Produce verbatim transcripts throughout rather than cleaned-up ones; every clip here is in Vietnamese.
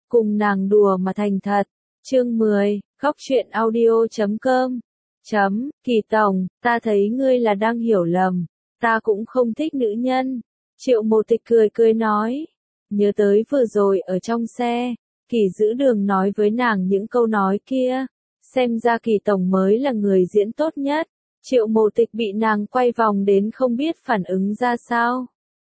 cùng nàng đùa mà thành thật. Chương mười, góc truyện audio chấm com. Chấm, Kỳ tổng, ta thấy ngươi là đang hiểu lầm, ta cũng không thích nữ nhân. Triệu Mộ Tịch cười cười nói, nhớ tới vừa rồi ở trong xe, Kỳ Dữ Đường nói với nàng những câu nói kia, xem ra Kỳ tổng mới là người diễn tốt nhất. Triệu Mộ Tịch bị nàng quay vòng đến không biết phản ứng ra sao.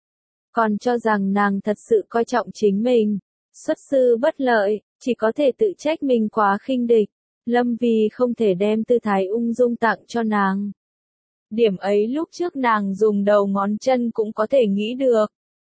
Còn cho rằng nàng thật sự coi trọng chính mình, xuất sư bất lợi, chỉ có thể tự trách mình quá khinh địch. Lâm Vi không thể đem tư thái ung dung tặng cho nàng. Điểm ấy lúc trước nàng dùng đầu ngón chân cũng có thể nghĩ được.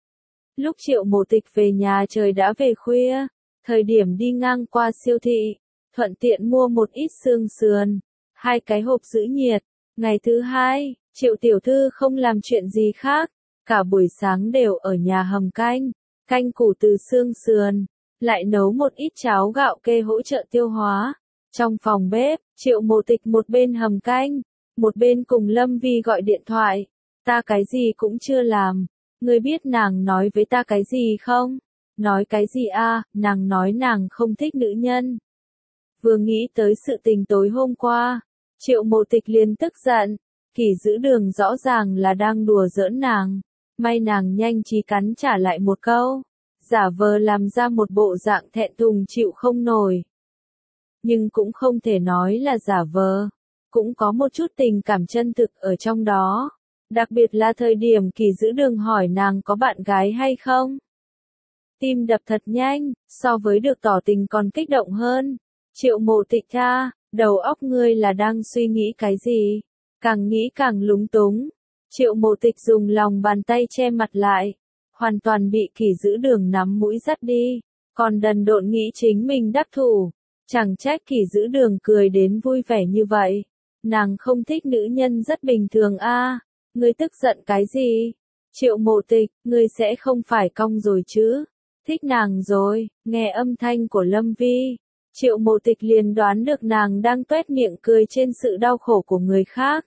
Lúc Triệu Mộ Tịch về nhà trời đã về khuya, thời điểm đi ngang qua siêu thị, thuận tiện mua một ít xương sườn, hai cái hộp giữ nhiệt. Ngày thứ hai, Triệu tiểu thư không làm chuyện gì khác, cả buổi sáng đều ở nhà hầm canh, canh củ từ xương sườn, lại nấu một ít cháo gạo kê hỗ trợ tiêu hóa. Trong phòng bếp, Triệu Mộ Tịch một bên hầm canh, một bên cùng Lâm Vi gọi điện thoại. Ta cái gì cũng chưa làm. Ngươi biết nàng nói với ta cái gì không? Nói cái gì a? À? Nàng nói nàng không thích nữ nhân. Vừa nghĩ tới sự tình tối hôm qua, Triệu Mộ Tịch liền tức giận. Kỳ Dữ Đường rõ ràng là đang đùa giỡn nàng. May nàng nhanh trí cắn trả lại một câu. Giả vờ làm ra một bộ dạng thẹn thùng chịu không nổi. Nhưng cũng không thể nói là giả vờ. Cũng có một chút tình cảm chân thực ở trong đó. Đặc biệt là thời điểm Kỳ Dữ Đường hỏi nàng có bạn gái hay không. Tim đập thật nhanh, so với được tỏ tình còn kích động hơn. Triệu Mộ Tịch tha, đầu óc ngươi là đang suy nghĩ cái gì? Càng nghĩ càng lúng túng. Triệu Mộ Tịch dùng lòng bàn tay che mặt lại. Hoàn toàn bị Kỳ Dữ Đường nắm mũi dắt đi. Còn đần độn nghĩ chính mình đắc thủ. Chẳng trách Kỳ Dữ Đường cười đến vui vẻ như vậy. Nàng không thích nữ nhân rất bình thường a. À, ngươi tức giận cái gì? Triệu Mộ Tịch, ngươi sẽ không phải cong rồi chứ? Thích nàng rồi. Nghe âm thanh của Lâm Vi, Triệu Mộ Tịch liền đoán được nàng đang tuét miệng cười trên sự đau khổ của người khác.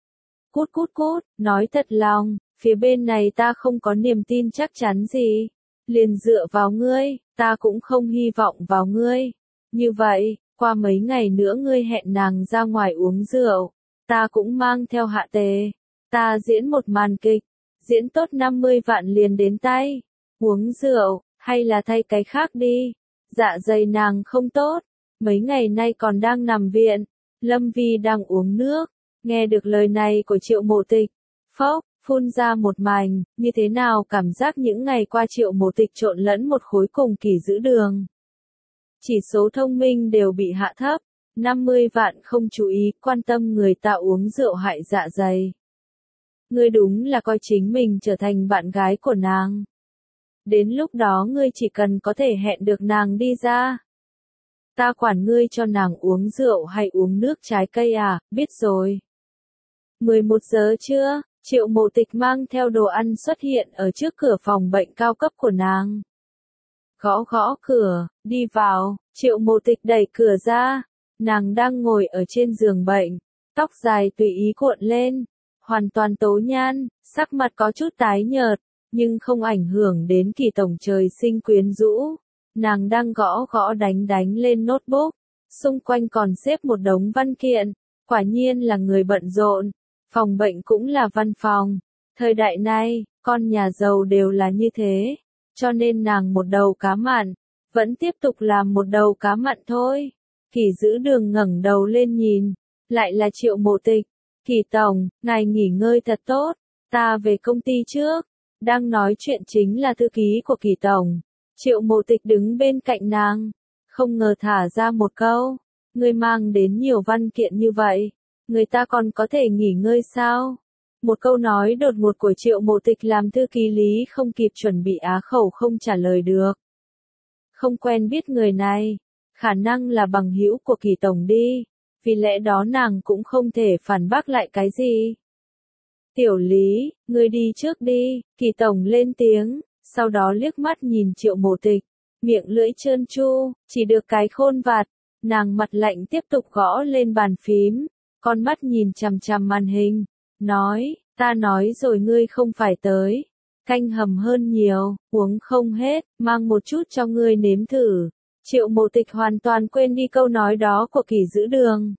Cút cút cút, nói thật lòng, phía bên này ta không có niềm tin chắc chắn gì. Liền dựa vào ngươi, ta cũng không hy vọng vào ngươi. Như vậy, qua mấy ngày nữa ngươi hẹn nàng ra ngoài uống rượu, ta cũng mang theo hạ tề. Ta diễn một màn kịch, diễn tốt năm mươi vạn liền đến tay. Uống rượu, hay là thay cái khác đi. Dạ dày nàng không tốt, mấy ngày nay còn đang nằm viện. Lâm Vi đang uống nước, nghe được lời này của Triệu Mộ Tịch, phốc, phun ra một mảnh. Như thế nào cảm giác những ngày qua Triệu Mộ Tịch trộn lẫn một khối cùng Kỳ Dữ Đường. Chỉ số thông minh đều bị hạ thấp, năm mươi vạn không chú ý quan tâm người ta uống rượu hại dạ dày. Ngươi đúng là coi chính mình trở thành bạn gái của nàng. Đến lúc đó ngươi chỉ cần có thể hẹn được nàng đi ra. Ta quản ngươi cho nàng uống rượu hay uống nước trái cây à, biết rồi. mười một giờ trưa, Triệu Mộ Tịch mang theo đồ ăn xuất hiện ở trước cửa phòng bệnh cao cấp của nàng. Gõ gõ cửa, đi vào, Triệu Mộ Tịch đẩy cửa ra. Nàng đang ngồi ở trên giường bệnh, tóc dài tùy ý cuộn lên, hoàn toàn tố nhan, sắc mặt có chút tái nhợt, nhưng không ảnh hưởng đến Kỳ tổng trời sinh quyến rũ. Nàng đang gõ gõ đánh đánh lên notebook, xung quanh còn xếp một đống văn kiện, quả nhiên là người bận rộn. Phòng bệnh cũng là văn phòng. Thời đại này, con nhà giàu đều là như thế. Cho nên nàng một đầu cá mặn, vẫn tiếp tục làm một đầu cá mặn thôi. Kỳ Dữ Đường ngẩng đầu lên nhìn, lại là Triệu Mộ Tịch. Kỳ tổng, ngài nghỉ ngơi thật tốt, ta về công ty trước. Đang nói chuyện chính là thư ký của Kỳ tổng. Triệu Mộ Tịch đứng bên cạnh nàng, không ngờ thả ra một câu, ngươi mang đến nhiều văn kiện như vậy, người ta còn có thể nghỉ ngơi sao? Một câu nói đột ngột của Triệu Mộ Tịch làm thư ký Lý không kịp chuẩn bị á khẩu không trả lời được. Không quen biết người này, khả năng là bằng hữu của Kỳ tổng đi, vì lẽ đó nàng cũng không thể phản bác lại cái gì. Tiểu Lý, ngươi đi trước đi, Kỳ tổng lên tiếng, sau đó liếc mắt nhìn Triệu Mộ Tịch, miệng lưỡi trơn tru, chỉ được cái khôn vặt, nàng mặt lạnh tiếp tục gõ lên bàn phím, con mắt nhìn chằm chằm màn hình, nói, ta nói rồi ngươi không phải tới, canh hầm hơn nhiều, uống không hết, mang một chút cho ngươi nếm thử, Triệu Mộ Tịch hoàn toàn quên đi câu nói đó của Kỳ Dữ Đường.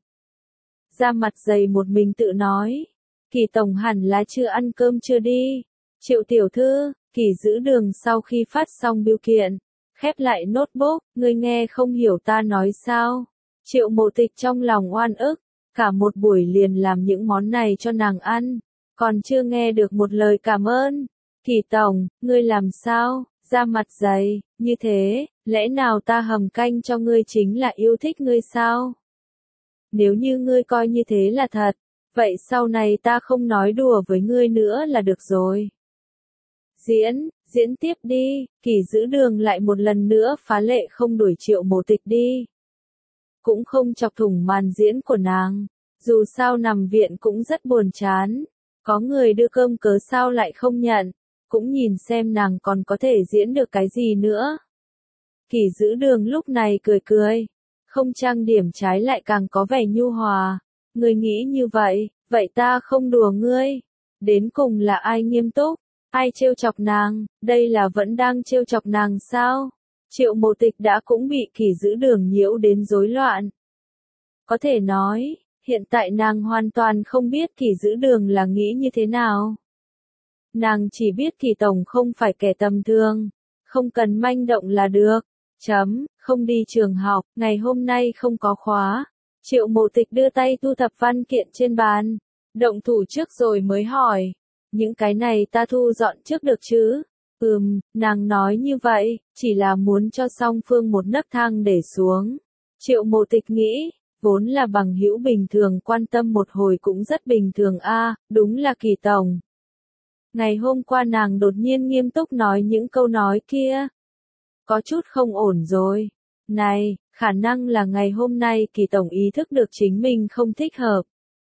Da mặt dày một mình tự nói. Kỳ tổng hẳn là chưa ăn cơm chưa đi. Triệu tiểu thư, Kỳ Dữ Đường sau khi phát xong bưu kiện, khép lại notebook, ngươi nghe không hiểu ta nói sao. Triệu Mộ Tịch trong lòng oan ức, cả một buổi liền làm những món này cho nàng ăn, còn chưa nghe được một lời cảm ơn. Kỳ tổng, ngươi làm sao, da mặt dày, như thế, lẽ nào ta hầm canh cho ngươi chính là yêu thích ngươi sao? Nếu như ngươi coi như thế là thật, vậy sau này ta không nói đùa với ngươi nữa là được rồi. Diễn, diễn tiếp đi, Kỳ Dữ Đường lại một lần nữa phá lệ không đuổi Triệu Mộ Tịch đi. Cũng không chọc thủng màn diễn của nàng, dù sao nằm viện cũng rất buồn chán, có người đưa cơm cớ sao lại không nhận, cũng nhìn xem nàng còn có thể diễn được cái gì nữa. Kỳ Dữ Đường lúc này cười cười, không trang điểm trái lại càng có vẻ nhu hòa, ngươi nghĩ như vậy, vậy ta không đùa ngươi, đến cùng là ai nghiêm túc, ai trêu chọc nàng, đây là vẫn đang trêu chọc nàng sao? Triệu Mộ Tịch đã cũng bị Kỳ Dữ Đường nhiễu đến rối loạn. Có thể nói, hiện tại nàng hoàn toàn không biết Kỳ Dữ Đường là nghĩ như thế nào. Nàng chỉ biết Kỳ tổng không phải kẻ tầm thường, không cần manh động là được. Chấm, không đi trường học, ngày hôm nay không có khóa. Triệu Mộ Tịch đưa tay thu thập văn kiện trên bàn, động thủ trước rồi mới hỏi, những cái này ta thu dọn trước được chứ? Ừm, nàng nói như vậy, chỉ là muốn cho song phương một nấc thang để xuống. Triệu Mộ Tịch nghĩ, vốn là bằng hữu bình thường quan tâm một hồi cũng rất bình thường a, đúng là Kỳ tổng. Ngày hôm qua nàng đột nhiên nghiêm túc nói những câu nói kia. Có chút không ổn rồi. Này, khả năng là ngày hôm nay Kỳ tổng ý thức được chính mình không thích hợp.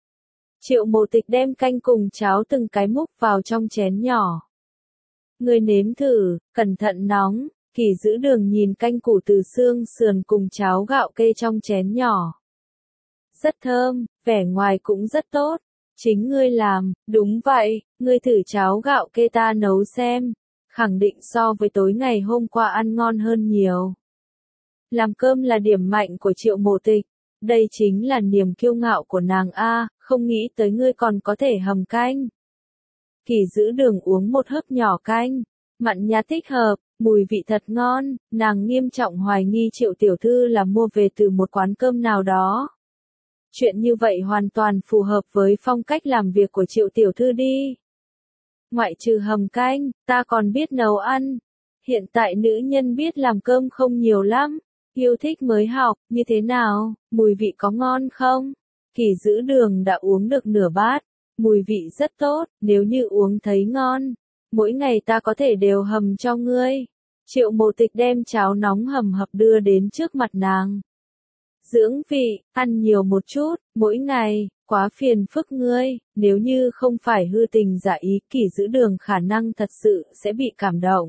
Triệu Mộ Tịch đem canh cùng cháo từng cái múc vào trong chén nhỏ. Ngươi nếm thử, cẩn thận nóng. Kỳ Dữ Đường nhìn canh củ từ xương sườn cùng cháo gạo kê trong chén nhỏ. Rất thơm, vẻ ngoài cũng rất tốt. Chính ngươi làm, đúng vậy, ngươi thử cháo gạo kê ta nấu xem. Khẳng định so với tối ngày hôm qua ăn ngon hơn nhiều. Làm cơm là điểm mạnh của Triệu Mộ Tịch. Đây chính là niềm kiêu ngạo của nàng a, không nghĩ tới ngươi còn có thể hầm canh. Kỳ Dữ Đường uống một hớp nhỏ canh, mặn nhạt thích hợp, mùi vị thật ngon, nàng nghiêm trọng hoài nghi Triệu tiểu thư là mua về từ một quán cơm nào đó. Chuyện như vậy hoàn toàn phù hợp với phong cách làm việc của Triệu tiểu thư đi. Ngoại trừ hầm canh, ta còn biết nấu ăn. Hiện tại nữ nhân biết làm cơm không nhiều lắm. Yêu thích mới học, như thế nào, mùi vị có ngon không? Kỳ Dữ Đường đã uống được nửa bát. Mùi vị rất tốt, nếu như uống thấy ngon. Mỗi ngày ta có thể đều hầm cho ngươi. Triệu Mộ Tịch đem cháo nóng hầm hập đưa đến trước mặt nàng. Dưỡng vị, ăn nhiều một chút, mỗi ngày, quá phiền phức ngươi, nếu như không phải hư tình giả ý Kỳ Dữ Đường khả năng thật sự sẽ bị cảm động.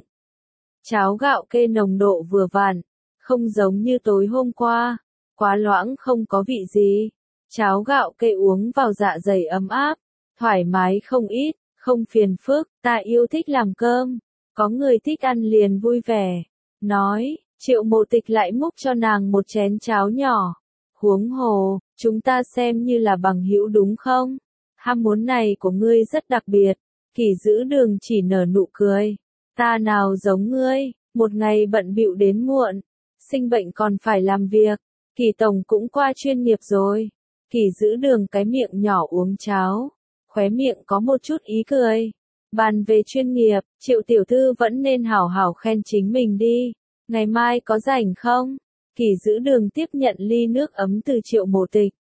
Cháo gạo kê nồng độ vừa vặn, không giống như tối hôm qua, quá loãng không có vị gì. Cháo gạo kê uống vào dạ dày ấm áp, thoải mái không ít, không phiền phức, ta yêu thích làm cơm, có người thích ăn liền vui vẻ. Nói, Triệu Mộ Tịch lại múc cho nàng một chén cháo nhỏ. Huống hồ, chúng ta xem như là bằng hữu đúng không? Ham muốn này của ngươi rất đặc biệt. Kỳ Dữ Đường chỉ nở nụ cười. Ta nào giống ngươi, một ngày bận bịu đến muộn, sinh bệnh còn phải làm việc. Kỳ tổng cũng qua chuyên nghiệp rồi. Kỳ Dữ Đường cái miệng nhỏ uống cháo, khóe miệng có một chút ý cười. Bàn về chuyên nghiệp, Triệu tiểu thư vẫn nên hảo hảo khen chính mình đi. Ngày mai có rảnh không? Kỳ Dữ Đường tiếp nhận ly nước ấm từ Triệu Mộ Tịch.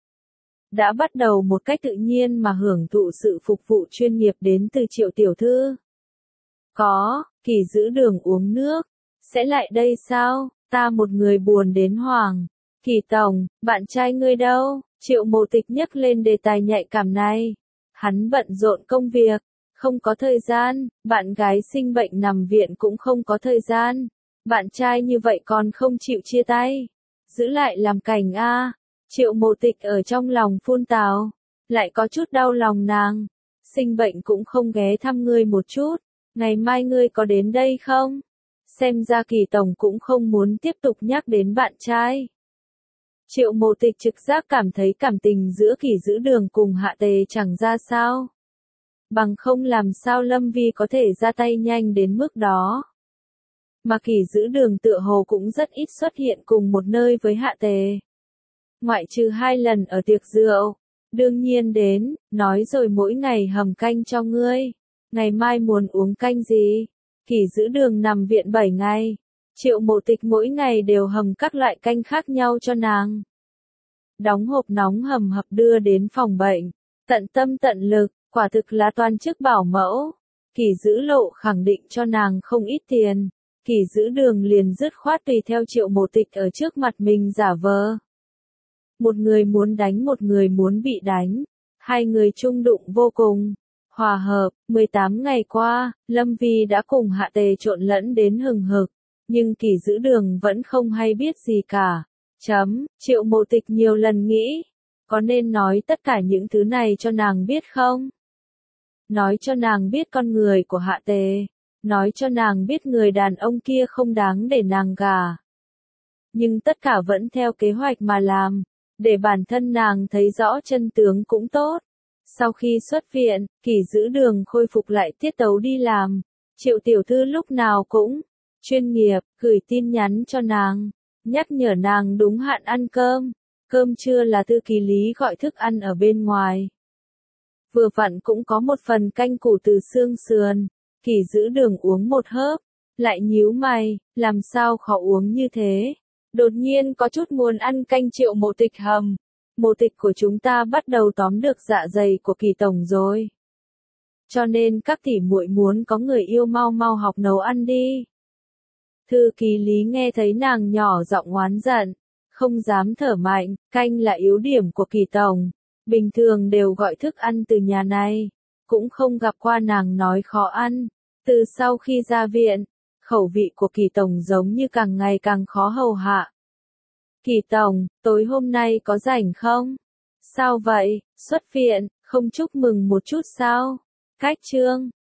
Đã bắt đầu một cách tự nhiên mà hưởng thụ sự phục vụ chuyên nghiệp đến từ Triệu tiểu thư. Có, Kỳ Dữ Đường uống nước. Sẽ lại đây sao? Ta một người buồn đến hoảng. Kỳ tổng, bạn trai ngươi đâu? Triệu Mộ Tịch nhấc lên đề tài nhạy cảm này. Hắn bận rộn công việc, không có thời gian, bạn gái sinh bệnh nằm viện cũng không có thời gian. Bạn trai như vậy còn không chịu chia tay. Giữ lại làm cảnh a. Triệu Mộ Tịch ở trong lòng phun tào, lại có chút đau lòng nàng. Sinh bệnh cũng không ghé thăm ngươi một chút. Ngày mai ngươi có đến đây không? Xem ra Kỳ tổng cũng không muốn tiếp tục nhắc đến bạn trai. Triệu Mộ Tịch trực giác cảm thấy cảm tình giữa Kỳ Dữ Đường cùng Hạ Tề chẳng ra sao. Bằng không làm sao Lâm Vi có thể ra tay nhanh đến mức đó. Mà Kỳ Dữ Đường tựa hồ cũng rất ít xuất hiện cùng một nơi với Hạ Tề. Ngoại trừ hai lần ở tiệc rượu. Đương nhiên đến, nói rồi mỗi ngày hầm canh cho ngươi. Ngày mai muốn uống canh gì? Kỳ Dữ Đường nằm viện bảy ngày. Triệu Mộ Tịch mỗi ngày đều hầm các loại canh khác nhau cho nàng. Đóng hộp nóng hầm hập đưa đến phòng bệnh. Tận tâm tận lực, quả thực là toàn chức bảo mẫu. Kỳ Dữ Lộ khẳng định cho nàng không ít tiền. Kỳ Dữ Đường liền dứt khoát tùy theo Triệu Mộ Tịch ở trước mặt mình giả vờ. Một người muốn đánh một người muốn bị đánh. Hai người chung đụng vô cùng. Hòa hợp, mười tám ngày qua, Lâm Vi đã cùng Hạ Tề trộn lẫn đến hừng hực. Nhưng Kỳ Dữ Đường vẫn không hay biết gì cả. Chấm, Triệu Mộ Tịch nhiều lần nghĩ. Có nên nói tất cả những thứ này cho nàng biết không? Nói cho nàng biết con người của Hạ Tề. Nói cho nàng biết người đàn ông kia không đáng để nàng gả. Nhưng tất cả vẫn theo kế hoạch mà làm. Để bản thân nàng thấy rõ chân tướng cũng tốt. Sau khi xuất viện, Kỳ Dữ Đường khôi phục lại tiết tấu đi làm. Triệu tiểu thư lúc nào cũng chuyên nghiệp, gửi tin nhắn cho nàng, nhắc nhở nàng đúng hạn ăn cơm. Cơm trưa là thư ký Lý gọi thức ăn ở bên ngoài. Vừa vặn cũng có một phần canh củ từ xương sườn. Kỳ Dữ Đường uống một hớp, lại nhíu mày, làm sao khó uống như thế. Đột nhiên có chút muốn ăn canh Triệu Mộ Tịch hầm. Mộ Tịch của chúng ta bắt đầu tóm được dạ dày của Kỳ tổng rồi. Cho nên các tỷ muội muốn có người yêu mau mau học nấu ăn đi. Thư ký Lý nghe thấy nàng nhỏ giọng oán giận, không dám thở mạnh, canh là yếu điểm của Kỳ tổng. Bình thường đều gọi thức ăn từ nhà này, cũng không gặp qua nàng nói khó ăn. Từ sau khi ra viện, khẩu vị của Kỳ tổng giống như càng ngày càng khó hầu hạ. Kỳ tổng, tối hôm nay có rảnh không? Sao vậy, xuất viện, không chúc mừng một chút sao? Cách chương